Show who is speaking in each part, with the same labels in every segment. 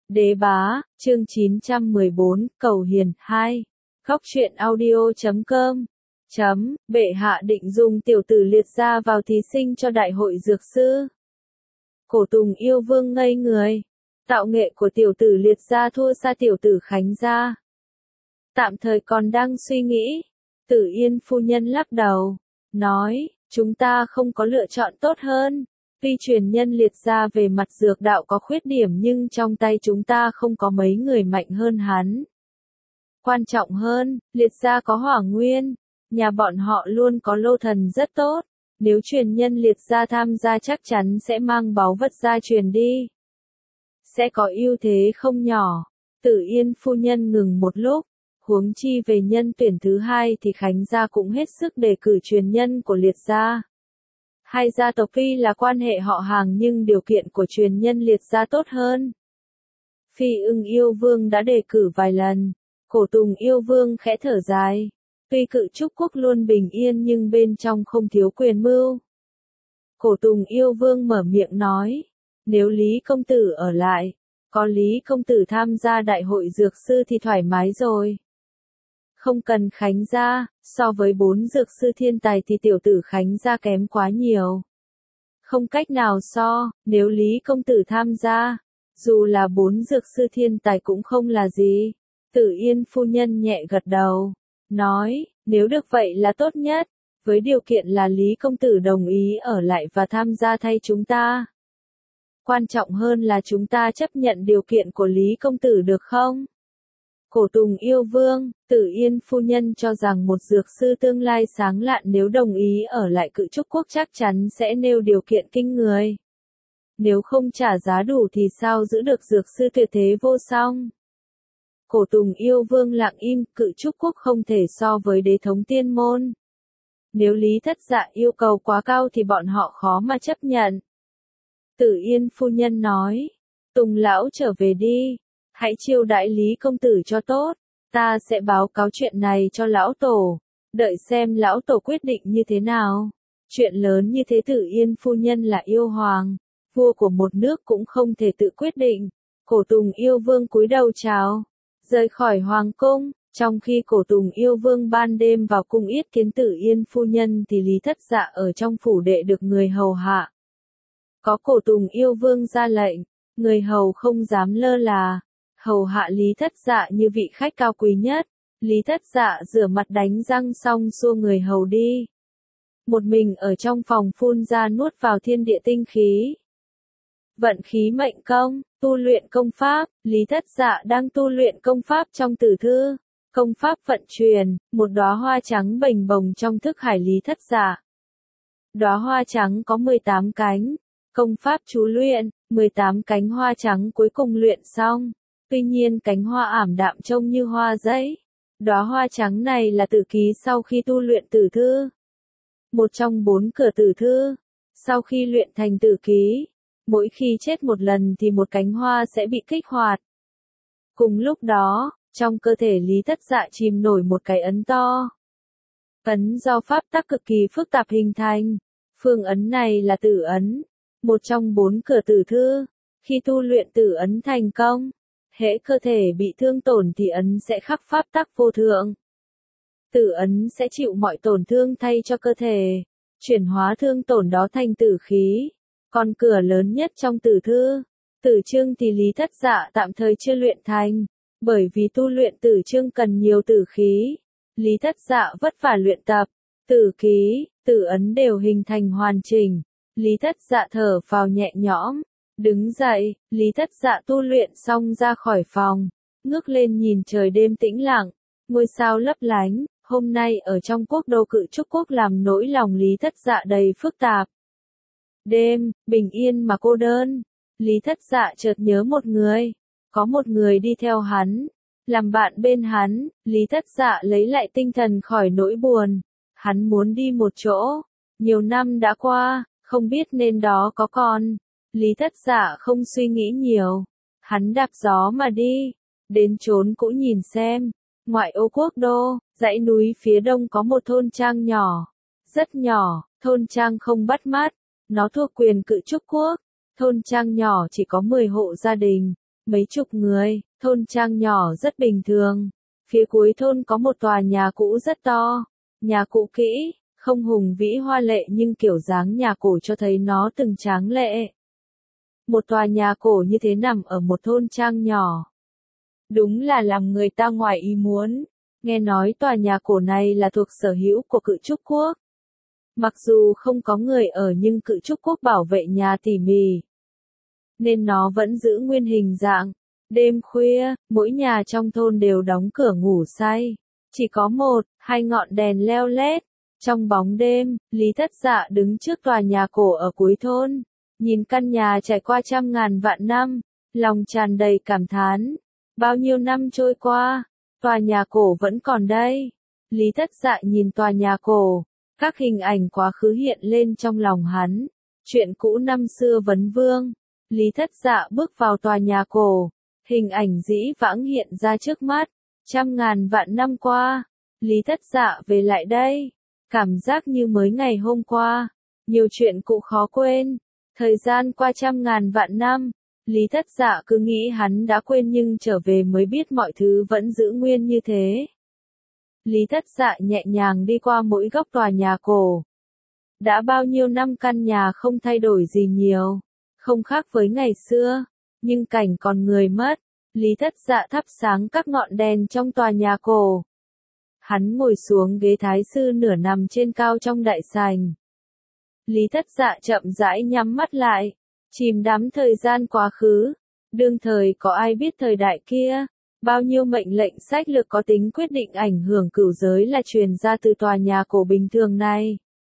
Speaker 1: Đế bá, chương 914, Cầu Hiền 2. Góc truyện audio.com. Bệ hạ định dùng tiểu tử liệt gia vào thí sinh cho đại hội dược sư. Cổ Tùng yêu vương ngây người. Tạo nghệ của tiểu tử liệt gia thua xa tiểu tử Khánh gia. Tạm thời còn đang suy nghĩ. Tử Yên phu nhân lắc đầu, nói, chúng ta không có lựa chọn tốt hơn. Tuy truyền nhân liệt gia về mặt dược đạo có khuyết điểm nhưng trong tay chúng ta không có mấy người mạnh hơn hắn. Quan trọng hơn, liệt gia có hỏa nguyên, nhà bọn họ luôn có lô thần rất tốt. Nếu truyền nhân liệt gia tham gia chắc chắn sẽ mang báu vật gia truyền đi. Sẽ có ưu thế không nhỏ. Tử Yên phu nhân ngừng một lúc. Huống chi về nhân tuyển thứ hai thì Khánh gia cũng hết sức đề cử truyền nhân của liệt gia. Hai gia tộc tuy là quan hệ họ hàng nhưng điều kiện của truyền nhân liệt gia tốt hơn. Phi Ưng yêu vương đã đề cử vài lần. Cổ Tùng yêu vương khẽ thở dài. Tuy Cự Trúc quốc luôn bình yên nhưng bên trong không thiếu quyền mưu. Cổ Tùng yêu vương mở miệng nói. Nếu Lý công tử ở lại, có Lý công tử tham gia đại hội dược sư thì thoải mái rồi. Không cần Khánh gia, so với 4 dược sư thiên tài thì tiểu tử Khánh gia kém quá nhiều. Không cách nào so, nếu Lý công tử tham gia, dù là 4 dược sư thiên tài cũng không là gì. Tử Yên phu nhân nhẹ gật đầu, nói, nếu được vậy là tốt nhất, với điều kiện là Lý công tử đồng ý ở lại và tham gia thay chúng ta. Quan trọng hơn là chúng ta chấp nhận điều kiện của Lý công tử được không? Cổ Tùng yêu vương, Tử Yên phu nhân cho rằng một dược sư tương lai sáng lạn nếu đồng ý ở lại Cự Trúc quốc chắc chắn sẽ nêu điều kiện kinh người. Nếu không trả giá đủ thì sao giữ được dược sư tuyệt thế vô song? Cổ Tùng yêu vương lặng im, Cự Trúc quốc không thể so với đế thống tiên môn. Nếu Lý thất dạ yêu cầu quá cao thì bọn họ khó mà chấp nhận. Tử Yên phu nhân nói, Tùng lão trở về đi. Hãy chiêu đãi Lý công tử cho tốt, ta sẽ báo cáo chuyện này cho lão tổ, đợi xem lão tổ quyết định như thế nào. Chuyện lớn như thế Tử Yên phu nhân là yêu hoàng, vua của một nước cũng không thể tự quyết định. Cổ Tùng yêu vương cúi đầu chào, rời khỏi hoàng cung, trong khi Cổ Tùng yêu vương ban đêm vào cung yết kiến Tử Yên phu nhân thì Lý thất dạ ở trong phủ đệ được người hầu hạ. Có Cổ Tùng yêu vương ra lệnh, người hầu không dám lơ là. Hầu hạ Lý thất dạ như vị khách cao quý nhất. Lý thất dạ rửa mặt đánh răng xong xua người hầu đi. Một mình ở trong phòng phun ra nuốt vào thiên địa tinh khí. Vận khí mệnh công, tu luyện công pháp. Lý thất dạ đang tu luyện công pháp trong tử thư. Công pháp vận truyền, một đóa hoa trắng bềnh bồng trong thức hải Lý thất dạ. Đóa hoa trắng có 18 cánh. Công pháp chú luyện, 18 cánh hoa trắng cuối cùng luyện xong. Tuy nhiên cánh hoa ảm đạm trông như hoa giấy. Đóa hoa trắng này là tử ký sau khi tu luyện tử thư. Một trong 4 cửa tử thư. Sau khi luyện thành tử ký, mỗi khi chết một lần thì một cánh hoa sẽ bị kích hoạt. Cùng lúc đó, trong cơ thể Lý thất dạ chìm nổi một cái ấn to. Ấn do pháp tắc cực kỳ phức tạp hình thành. Phương ấn này là tử ấn. Một trong 4 cửa tử thư. Khi tu luyện tử ấn thành công, hễ cơ thể bị thương tổn thì ấn sẽ khắc pháp tắc vô thượng. Tử ấn sẽ chịu mọi tổn thương thay cho cơ thể, chuyển hóa thương tổn đó thành tử khí. Còn cửa lớn nhất trong tử thư, tử chương thì Lý thất dạ tạm thời chưa luyện thành, bởi vì tu luyện tử chương cần nhiều tử khí. Lý thất dạ vất vả luyện tập, tử ký, tử ấn đều hình thành hoàn chỉnh. Lý thất dạ thở phào nhẹ nhõm. Đứng dậy, Lý thất dạ tu luyện xong ra khỏi phòng, ngước lên nhìn trời đêm tĩnh lặng, ngôi sao lấp lánh, hôm nay ở trong quốc đô Cự Trúc quốc làm nỗi lòng Lý thất dạ đầy phức tạp. Đêm, bình yên mà cô đơn, Lý thất dạ chợt nhớ một người, có một người đi theo hắn, làm bạn bên hắn, Lý thất dạ lấy lại tinh thần khỏi nỗi buồn, hắn muốn đi một chỗ, nhiều năm đã qua, không biết nên đó có con. Lý thất dạ không suy nghĩ nhiều. Hắn đạp gió mà đi. Đến chốn cũ nhìn xem. Ngoại ô quốc đô, dãy núi phía đông có một thôn trang nhỏ. Rất nhỏ, thôn trang không bắt mắt. Nó thuộc quyền Cự Trúc quốc. Thôn trang nhỏ chỉ có 10 hộ gia đình. mấy chục người, thôn trang nhỏ rất bình thường. Phía cuối thôn có một tòa nhà cũ rất to, nhà cũ kỹ, không hùng vĩ hoa lệ nhưng kiểu dáng nhà cổ cho thấy nó từng tráng lệ. Một tòa nhà cổ như thế nằm ở một thôn trang nhỏ. Đúng là làm người ta ngoài ý muốn. Nghe nói tòa nhà cổ này là thuộc sở hữu của Cự Trúc Quốc. Mặc dù không có người ở nhưng Cự Trúc Quốc bảo vệ nhà tỉ mỉ, nên nó vẫn giữ nguyên hình dạng. Đêm khuya, mỗi nhà trong thôn đều đóng cửa ngủ say. Chỉ có một, hai ngọn đèn leo lét. Trong bóng đêm, Lý Thất Dạ đứng trước tòa nhà cổ ở cuối thôn. Nhìn căn nhà trải qua trăm ngàn vạn năm, lòng tràn đầy cảm thán. Bao nhiêu năm trôi qua, tòa nhà cổ vẫn còn đây. Lý Thất Dạ nhìn tòa nhà cổ, các hình ảnh quá khứ hiện lên trong lòng hắn. Chuyện cũ năm xưa vấn vương. Lý Thất Dạ bước vào tòa nhà cổ, hình ảnh dĩ vãng hiện ra trước mắt. Trăm ngàn vạn năm qua, Lý Thất Dạ về lại đây, cảm giác như mới ngày hôm qua. Nhiều chuyện cũ khó quên. Thời gian qua trăm ngàn vạn năm, Lý Thất Dạ cứ nghĩ hắn đã quên nhưng trở về mới biết mọi thứ vẫn giữ nguyên như thế. Lý Thất Dạ nhẹ nhàng đi qua mỗi góc tòa nhà cổ. Đã bao nhiêu năm căn nhà không thay đổi gì nhiều, không khác với ngày xưa, nhưng cảnh còn người mất. Lý Thất Dạ thắp sáng các ngọn đèn trong tòa nhà cổ. Hắn ngồi xuống ghế thái sư nửa nằm trên cao trong đại sảnh. Lý Thất Dạ chậm rãi nhắm mắt lại, chìm đắm thời gian quá khứ. Đương thời có ai biết thời đại kia, bao nhiêu mệnh lệnh sách lược có tính quyết định ảnh hưởng cửu giới là truyền ra từ tòa nhà cổ bình thường này.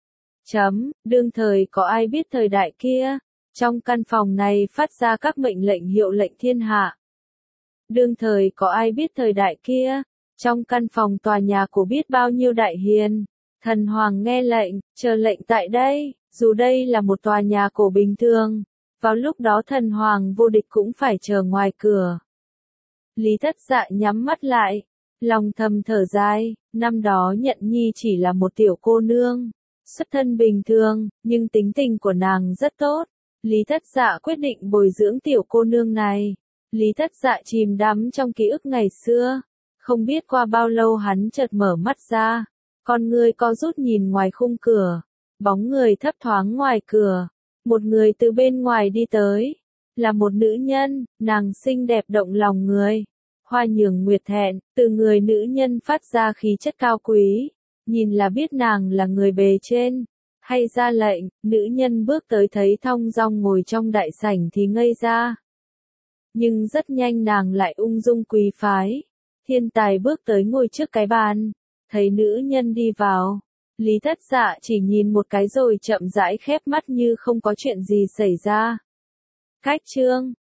Speaker 1: Đương thời có ai biết thời đại kia, trong căn phòng này phát ra các mệnh lệnh hiệu lệnh thiên hạ. Đương thời có ai biết thời đại kia, trong căn phòng tòa nhà cổ biết bao nhiêu đại hiền, thần hoàng nghe lệnh, chờ lệnh tại đây, dù đây là một tòa nhà cổ bình thường, vào lúc đó thần hoàng vô địch cũng phải chờ ngoài cửa. Lý Thất Dạ nhắm mắt lại, lòng thầm thở dài, năm đó Nhận Nhi chỉ là một tiểu cô nương, xuất thân bình thường, nhưng tính tình của nàng rất tốt. Lý Thất Dạ quyết định bồi dưỡng tiểu cô nương này. Lý Thất Dạ chìm đắm trong ký ức ngày xưa. Không biết qua bao lâu hắn chợt mở mắt ra. Con người co rút nhìn ngoài khung cửa. Bóng người thấp thoáng ngoài cửa. Một người từ bên ngoài đi tới. Là một nữ nhân, nàng xinh đẹp động lòng người. Hoa nhường nguyệt thẹn, từ người nữ nhân phát ra khí chất cao quý. Nhìn là biết nàng là người bề trên. Hay ra lệnh, nữ nhân bước tới thấy thong dong ngồi trong đại sảnh thì ngây ra. Nhưng rất nhanh nàng lại ung dung quý phái. Thiên tài bước tới ngồi trước cái bàn. Thấy nữ nhân đi vào. Lý Thất Dạ chỉ nhìn một cái rồi chậm rãi khép mắt như không có chuyện gì xảy ra. Cách chương